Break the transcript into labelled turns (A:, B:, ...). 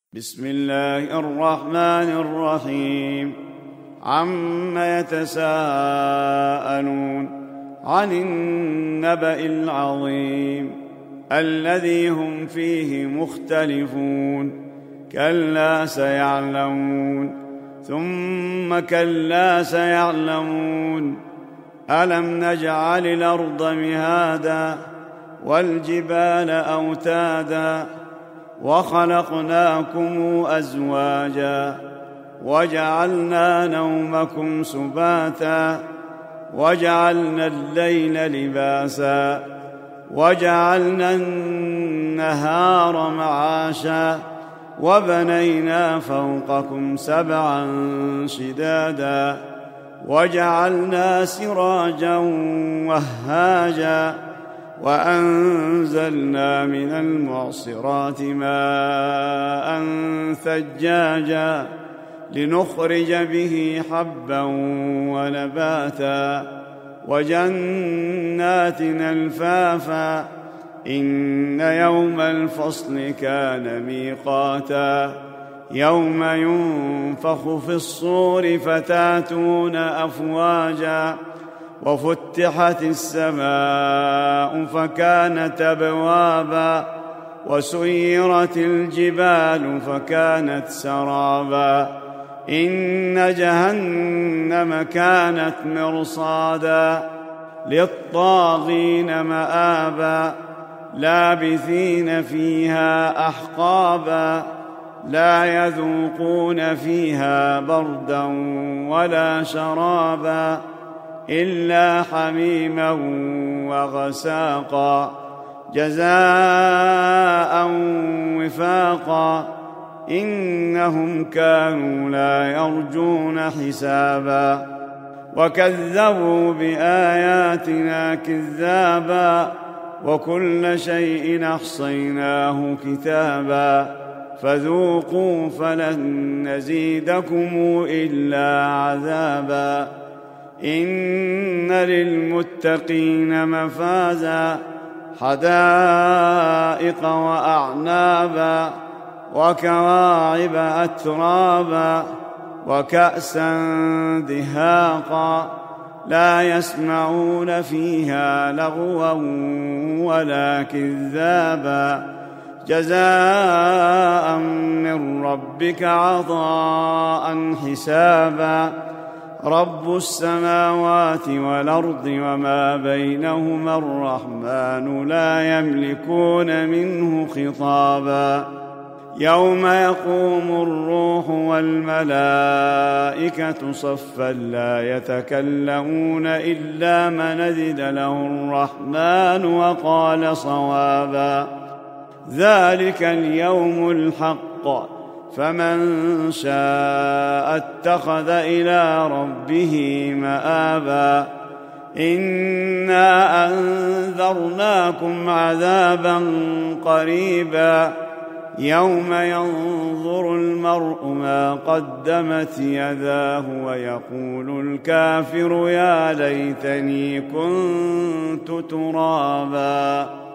A: بسم الله الرحمن الرحيم. عم يتساءلون عن النبأ العظيم الذي هم فيه مختلفون كلا سيعلمون ثم كلا سيعلمون ألم نجعل الأرض مهادا والجبال أوتادا وخلقناكم أزواجا وجعلنا نومكم سباتا وجعلنا الليل لباسا وجعلنا النهار معاشا وبنينا فوقكم سبعا شدادا وجعلنا سراجا وهاجا وأنزلنا من المعصرات ماء ثجاجا لنخرج به حبا ونباتا وجنات ألفافا إن يوم الفصل كان ميقاتا يوم ينفخ في الصور فتاتون أفواجا وفتحت السماء فكانت أبوابا وسيرت الجبال فكانت سرابا إن جهنم كانت مرصادا للطاغين مآبا لابثين فيها أحقابا لا يذوقون فيها بردا ولا شرابا إلا حميما وغساقا جزاء وفاقا إنهم كانوا لا يرجون حسابا وكذبوا بآياتنا كذابا وكل شيء أحصيناه كتابا فذوقوا فلن نزيدكم إلا عذابا إن للمتقين مفازا حدائق وأعنابا وكواعب أترابا وكأسا دهاقا لا يسمعون فيها لغوا ولا كذابا جزاء من ربك عطاء حسابا رب السماوات والأرض وما بينهما الرحمن لا يملكون منه خطابا يوم يقوم الروح والملائكة صفا لا يتكلمون إلا من أذن له الرحمن وقال صوابا ذلك اليوم الحق فمن شاء اتخذ إلى ربه مآبا إنا أنذرناكم عذابا قريبا يوم ينظر المرء ما قدمت يداه ويقول الكافر يا ليتني كنت ترابا.